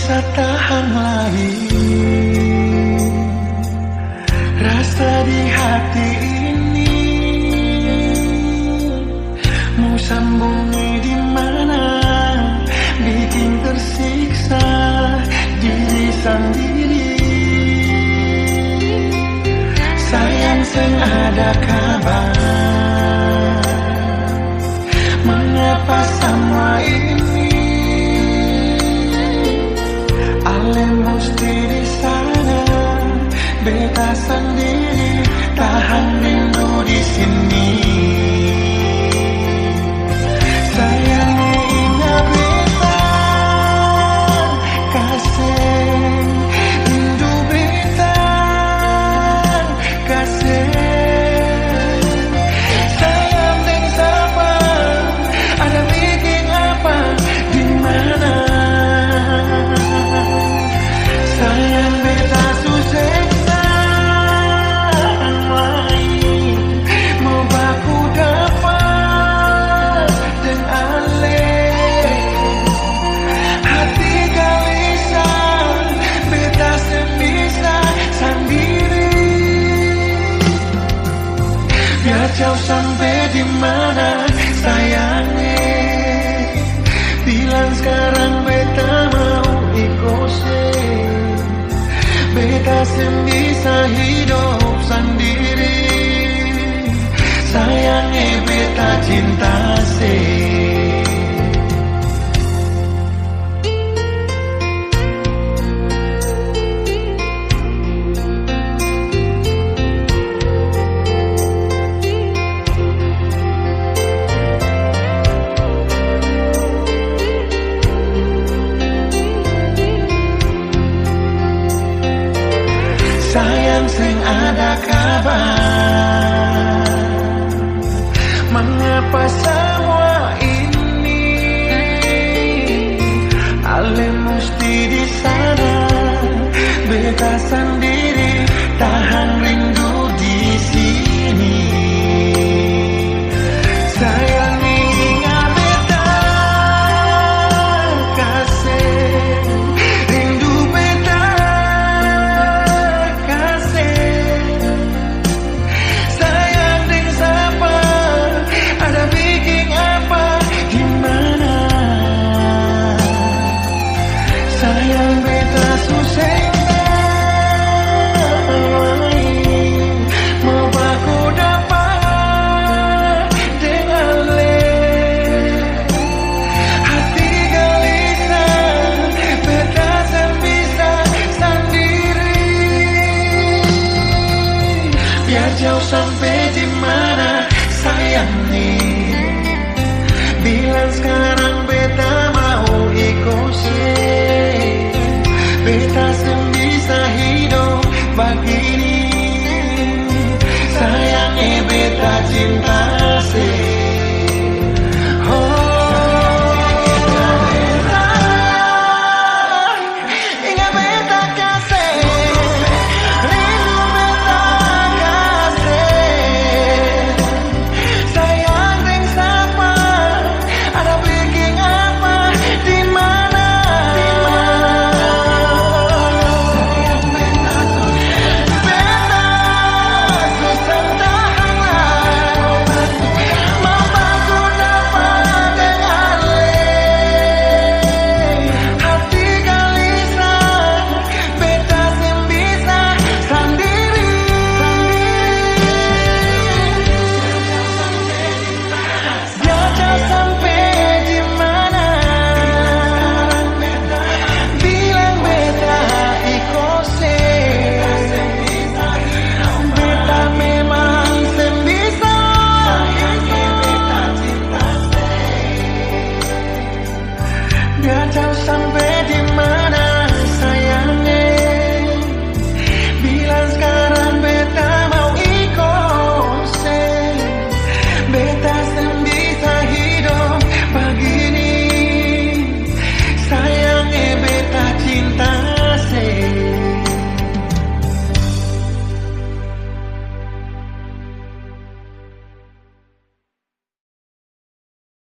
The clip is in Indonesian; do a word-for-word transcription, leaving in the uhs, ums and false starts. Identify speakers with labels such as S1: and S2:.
S1: bisa tahan lagi rasa di hati ini. Mau sambungi di mana, bikin tersiksa diri sendiri. Sayang sing ada kabar, mengapa semua ini Ale mesti di sana, beta sendiri tahan rindu di sini. Sayang ingat beta, kasih rindu beta, kasih. Sayang dan siapa, ada bikin apa, di mana? Sayang beta susah lain, mau baku dapat dan ale hati gelisah, beta sebisa sendiri. Biar jauh sampai di mana sayangnya, bilang sekarang beta mau ikut. Beta bisa hidup sendiri. Sayangnya beta cinta sih. Sayang sing ada kabar, mengapa semua ini Ale mesti di sana, beta sendiri.